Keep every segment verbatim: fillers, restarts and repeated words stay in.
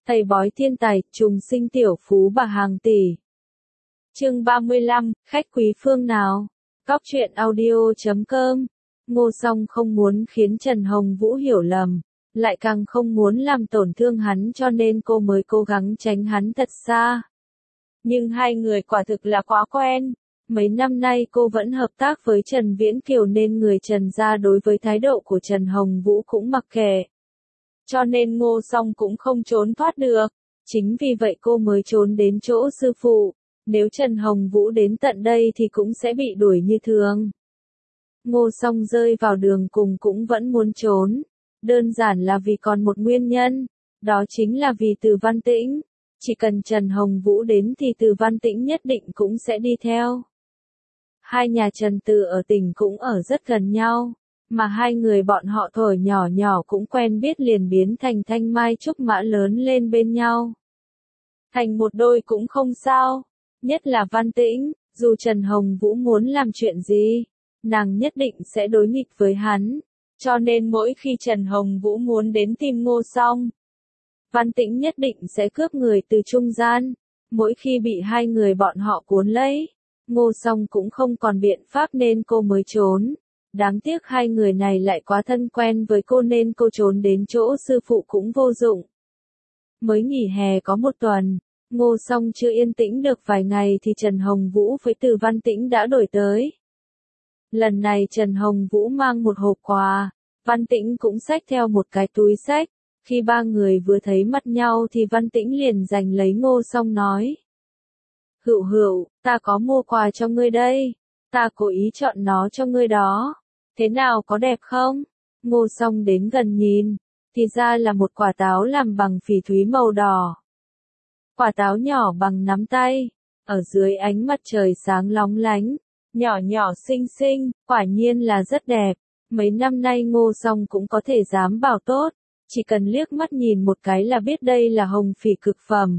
Thầy bói thiên tài, trùng sinh tiểu phú bà hàng tỷ. Chương ba mươi lăm, khách quý phương nào? Cóc truyện audio chấm com. Ngô Song không muốn khiến Trần Hồng Vũ hiểu lầm, lại càng không muốn làm tổn thương hắn, cho nên cô mới cố gắng tránh hắn thật xa. Nhưng hai người quả thực là quá quen. Mấy năm nay cô vẫn hợp tác với Trần Viễn Kiều nên người Trần gia đối với thái độ của Trần Hồng Vũ cũng mặc kệ. Cho nên Ngô Song cũng không trốn thoát được. Chính vì vậy cô mới trốn đến chỗ sư phụ. Nếu Trần Hồng Vũ đến tận đây thì cũng sẽ bị đuổi như thường. Ngô Song rơi vào đường cùng cũng vẫn muốn trốn. Đơn giản là vì còn một nguyên nhân. Đó chính là vì Từ Văn Tĩnh. Chỉ cần Trần Hồng Vũ đến thì Từ Văn Tĩnh nhất định cũng sẽ đi theo. Hai nhà Trần Từ ở tỉnh cũng ở rất gần nhau. Mà hai người bọn họ thuở nhỏ nhỏ cũng quen biết liền biến thành thanh mai trúc mã lớn lên bên nhau. Thành một đôi cũng không sao. Nhất là Văn Tĩnh, dù Trần Hồng Vũ muốn làm chuyện gì, nàng nhất định sẽ đối nghịch với hắn. Cho nên mỗi khi Trần Hồng Vũ muốn đến tìm Ngô Song, Văn Tĩnh nhất định sẽ cướp người từ trung gian. Mỗi khi bị hai người bọn họ cuốn lấy, Ngô Song cũng không còn biện pháp nên cô mới trốn. Đáng tiếc hai người này lại quá thân quen với cô nên cô trốn đến chỗ sư phụ cũng vô dụng. Mới nghỉ hè có một tuần, Ngô Song chưa yên tĩnh được vài ngày thì Trần Hồng Vũ với Từ Văn Tĩnh đã đổi tới. Lần này Trần Hồng Vũ mang một hộp quà, Văn Tĩnh cũng xách theo một cái túi xách. Khi ba người vừa thấy mặt nhau thì Văn Tĩnh liền giành lấy Ngô Song nói. Hựu hựu, ta có mua quà cho ngươi đây, ta cố ý chọn nó cho ngươi đó. Thế nào, có đẹp không? Ngô Song đến gần nhìn, thì ra là một quả táo làm bằng phỉ thúy màu đỏ. Quả táo nhỏ bằng nắm tay, ở dưới ánh mặt trời sáng lóng lánh, nhỏ nhỏ xinh xinh, quả nhiên là rất đẹp. Mấy năm nay Ngô Song cũng có thể dám bảo tốt, chỉ cần liếc mắt nhìn một cái là biết đây là hồng phỉ cực phẩm.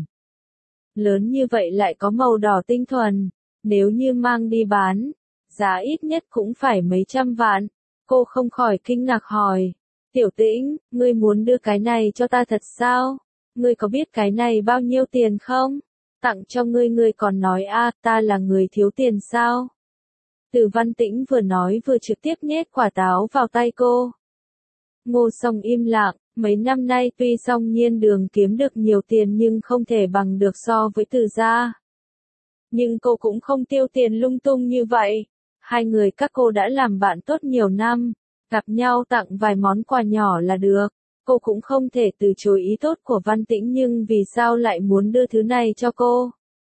Lớn như vậy lại có màu đỏ tinh thuần, nếu như mang đi bán, giá ít nhất cũng phải mấy trăm vạn. Cô không khỏi kinh ngạc hỏi, Tiểu Tĩnh, ngươi muốn đưa cái này cho ta thật sao? Ngươi có biết cái này bao nhiêu tiền không? Tặng cho ngươi ngươi còn nói a, ta là người thiếu tiền sao? Từ Văn Tĩnh vừa nói vừa trực tiếp nhét quả táo vào tay cô. Ngô Song im lặng, mấy năm nay tuy Song Nhiên Đường kiếm được nhiều tiền nhưng không thể bằng được so với Từ gia. Nhưng cô cũng không tiêu tiền lung tung như vậy. Hai người các cô đã làm bạn tốt nhiều năm, gặp nhau tặng vài món quà nhỏ là được. Cô cũng không thể từ chối ý tốt của Văn Tĩnh nhưng vì sao lại muốn đưa thứ này cho cô?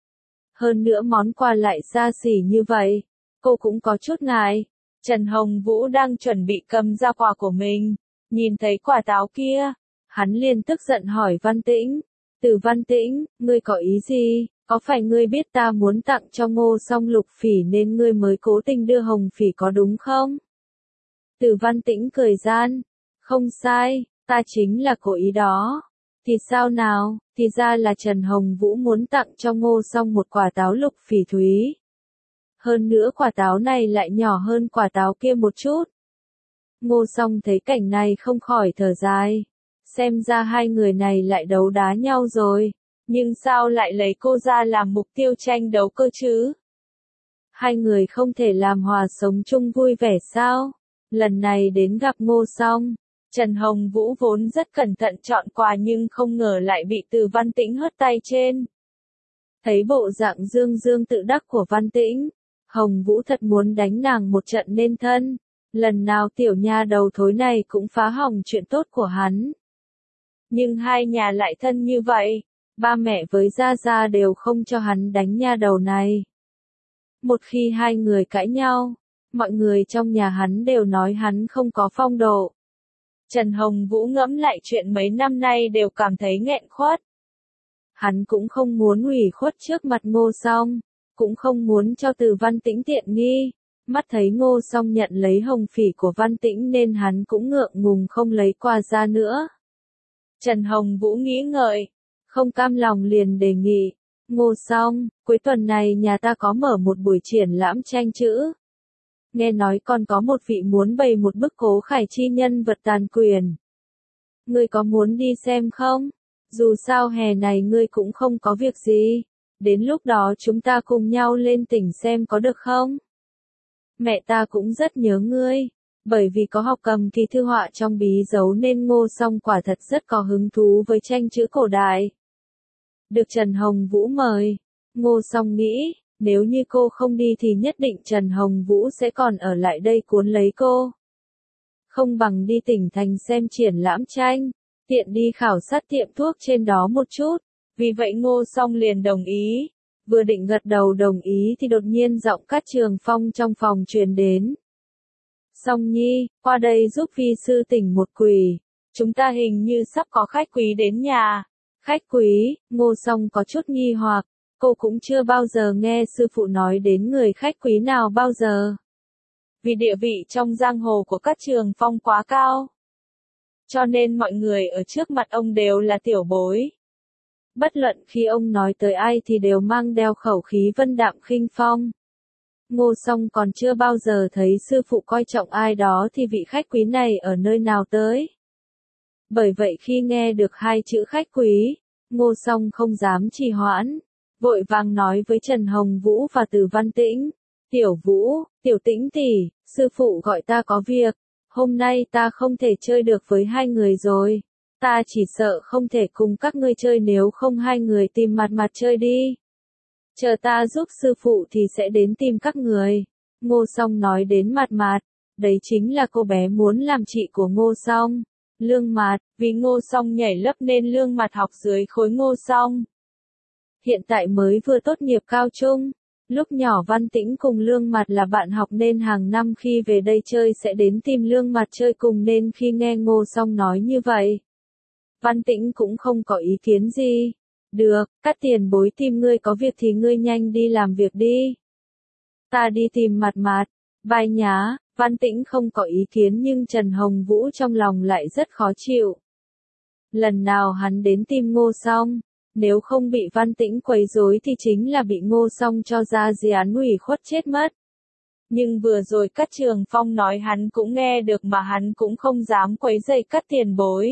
Hơn nữa món quà lại xa xỉ như vậy, cô cũng có chút ngại. Trần Hồng Vũ đang chuẩn bị cầm ra quà của mình, nhìn thấy quả táo kia, hắn liền tức giận hỏi Văn Tĩnh, Từ Văn Tĩnh, ngươi có ý gì? Có phải ngươi biết ta muốn tặng cho Ngô Song lục phỉ nên ngươi mới cố tình đưa hồng phỉ có đúng không? Từ Văn Tĩnh cười gian, không sai, ta chính là cố ý đó. Thì sao nào, thì ra là Trần Hồng Vũ muốn tặng cho Ngô Song một quả táo lục phỉ thúy. Hơn nữa quả táo này lại nhỏ hơn quả táo kia một chút. Ngô Song thấy cảnh này không khỏi thở dài. Xem ra hai người này lại đấu đá nhau rồi. Nhưng sao lại lấy cô ra làm mục tiêu tranh đấu cơ chứ? Hai người không thể làm hòa sống chung vui vẻ sao? Lần này đến gặp Ngô Song, Trần Hồng Vũ vốn rất cẩn thận chọn quà nhưng không ngờ lại bị Từ Văn Tĩnh hất tay trên. Thấy bộ dạng dương dương tự đắc của Văn Tĩnh, Hồng Vũ thật muốn đánh nàng một trận nên thân. Lần nào tiểu nha đầu thối này cũng phá hỏng chuyện tốt của hắn. Nhưng hai nhà lại thân như vậy. Ba mẹ với Gia Gia đều không cho hắn đánh nha đầu này. Một khi hai người cãi nhau, mọi người trong nhà hắn đều nói hắn không có phong độ. Trần Hồng Vũ ngẫm lại chuyện mấy năm nay đều cảm thấy nghẹn khuất. Hắn cũng không muốn ủy khuất trước mặt Ngô Song, cũng không muốn cho Từ Văn Tĩnh tiện nghi. Mắt thấy Ngô Song nhận lấy hồng phỉ của Văn Tĩnh nên hắn cũng ngượng ngùng không lấy quà ra nữa. Trần Hồng Vũ nghĩ ngợi, không cam lòng liền đề nghị, Ngô Song, cuối tuần này nhà ta có mở một buổi triển lãm tranh chữ. Nghe nói còn có một vị muốn bày một bức Cố Khải Chi nhân vật tàn quyền. Ngươi có muốn đi xem không? Dù sao hè này ngươi cũng không có việc gì. Đến lúc đó chúng ta cùng nhau lên tỉnh xem có được không? Mẹ ta cũng rất nhớ ngươi. Bởi vì có học cầm kỳ thư họa trong bí dấu nên Ngô Song quả thật rất có hứng thú với tranh chữ cổ đại. Được Trần Hồng Vũ mời. Ngô Song nghĩ, nếu như cô không đi thì nhất định Trần Hồng Vũ sẽ còn ở lại đây cuốn lấy cô. Không bằng đi tỉnh thành xem triển lãm tranh, tiện đi khảo sát tiệm thuốc trên đó một chút. Vì vậy Ngô Song liền đồng ý. Vừa định gật đầu đồng ý thì đột nhiên giọng Cát Trường Phong trong phòng truyền đến. Song Nhi, qua đây giúp vi sư tỉnh một quỷ. Chúng ta hình như sắp có khách quý đến nhà. Khách quý, Ngô Song có chút nghi hoặc, cô cũng chưa bao giờ nghe sư phụ nói đến người khách quý nào bao giờ. Vì địa vị trong giang hồ của Cát Trường Phong quá cao. Cho nên mọi người ở trước mặt ông đều là tiểu bối. Bất luận khi ông nói tới ai thì đều mang đeo khẩu khí vân đạm khinh phong. Ngô Song còn chưa bao giờ thấy sư phụ coi trọng ai đó thì vị khách quý này ở nơi nào tới. Bởi vậy khi nghe được hai chữ khách quý, Ngô Song không dám trì hoãn, vội vàng nói với Trần Hồng Vũ và Từ Văn Tĩnh. Tiểu Vũ, Tiểu Tĩnh tỷ, sư phụ gọi ta có việc, hôm nay ta không thể chơi được với hai người rồi. Ta chỉ sợ không thể cùng các ngươi chơi nếu không hai người tìm mặt mặt chơi đi. Chờ ta giúp sư phụ thì sẽ đến tìm các người. Ngô Song nói đến Mạt Mạt, đấy chính là cô bé muốn làm chị của Ngô Song. Lương Mạt, vì Ngô Song nhảy lớp nên Lương Mạt học dưới khối Ngô Song. Hiện tại mới vừa tốt nghiệp cao trung. Lúc nhỏ Văn Tĩnh cùng Lương Mạt là bạn học nên hàng năm khi về đây chơi sẽ đến tìm Lương Mạt chơi cùng nên khi nghe Ngô Song nói như vậy, Văn Tĩnh cũng không có ý kiến gì. Được, Các tiền bối tìm ngươi có việc thì ngươi nhanh đi làm việc đi. Ta đi tìm Mạt Mạt. Bài nhá, Văn Tĩnh không có ý kiến nhưng Trần Hồng Vũ trong lòng lại rất khó chịu. Lần nào hắn đến tìm Ngô Song, nếu không bị Văn Tĩnh quấy rối thì chính là bị Ngô Song cho ra dự án ủy khuất chết mất. Nhưng vừa rồi Cát Trường Phong nói hắn cũng nghe được mà hắn cũng không dám quấy rầy Cát tiền bối.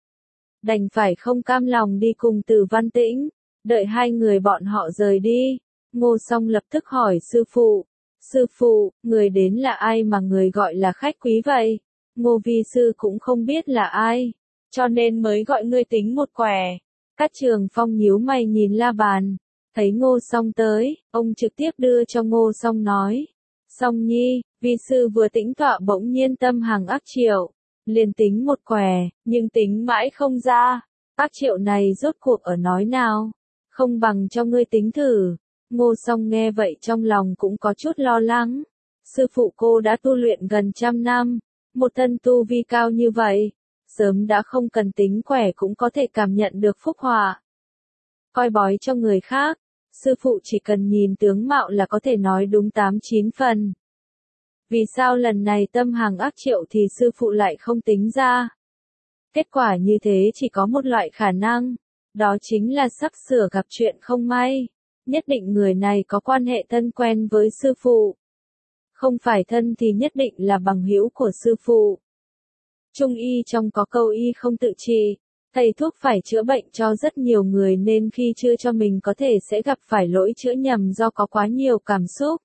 Đành phải không cam lòng đi cùng Từ Văn Tĩnh, đợi hai người bọn họ rời đi. Ngô Song lập tức hỏi sư phụ. Sư phụ, người đến là ai mà người gọi là khách quý vậy? Ngô vi sư cũng không biết là ai, cho nên mới gọi ngươi tính một quẻ. Cát Trường Phong nhíu mày nhìn la bàn, thấy Ngô Song tới, ông trực tiếp đưa cho Ngô Song nói. Song Nhi, vi sư vừa tĩnh tọa bỗng nhiên tâm hàng ác triệu, liền tính một quẻ, nhưng tính mãi không ra. Ác triệu này rốt cuộc ở nói nào? Không bằng cho ngươi tính thử. Ngô Song nghe vậy trong lòng cũng có chút lo lắng. Sư phụ cô đã tu luyện gần trăm năm, một thân tu vi cao như vậy, sớm đã không cần tính quẻ cũng có thể cảm nhận được phúc họa. Coi bói cho người khác, sư phụ chỉ cần nhìn tướng mạo là có thể nói đúng tám chín phần. Vì sao lần này tâm hàng ác triệu thì sư phụ lại không tính ra? Kết quả như thế chỉ có một loại khả năng, đó chính là sắp sửa gặp chuyện không may. Nhất định người này có quan hệ thân quen với sư phụ. Không phải thân thì nhất định là bằng hữu của sư phụ. Trung y trong có câu y không tự trị, thầy thuốc phải chữa bệnh cho rất nhiều người nên khi chữa cho mình có thể sẽ gặp phải lỗi chữa nhầm do có quá nhiều cảm xúc.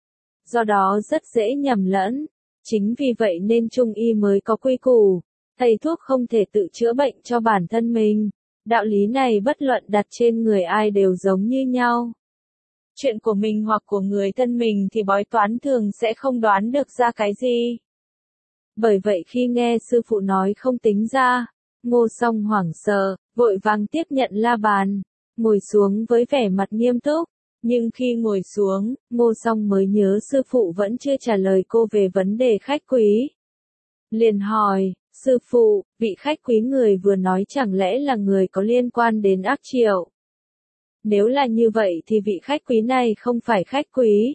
Do đó rất dễ nhầm lẫn. Chính vì vậy nên Trung y mới có quy củ, thầy thuốc không thể tự chữa bệnh cho bản thân mình. Đạo lý này bất luận đặt trên người ai đều giống như nhau. Chuyện của mình hoặc của người thân mình thì bói toán thường sẽ không đoán được ra cái gì. Bởi vậy khi nghe sư phụ nói không tính ra, Ngô Song hoảng sợ, vội vàng tiếp nhận la bàn, ngồi xuống với vẻ mặt nghiêm túc. Nhưng khi ngồi xuống, Ngô Song mới nhớ sư phụ vẫn chưa trả lời cô về vấn đề khách quý. Liền hỏi, sư phụ, vị khách quý người vừa nói chẳng lẽ là người có liên quan đến ác triệu? Nếu là như vậy thì vị khách quý này không phải khách quý,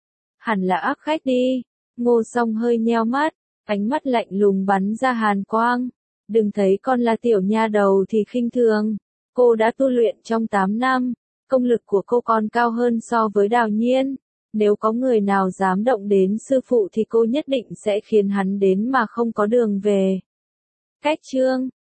hẳn là ác khách đi. Ngô Song hơi nheo mắt, ánh mắt lạnh lùng bắn ra hàn quang. Đừng thấy con là tiểu nha đầu thì khinh thường. Cô đã tu luyện trong tám năm, công lực của cô còn cao hơn so với Đào Nhiên. Nếu có người nào dám động đến sư phụ thì cô nhất định sẽ khiến hắn đến mà không có đường về. Cách chương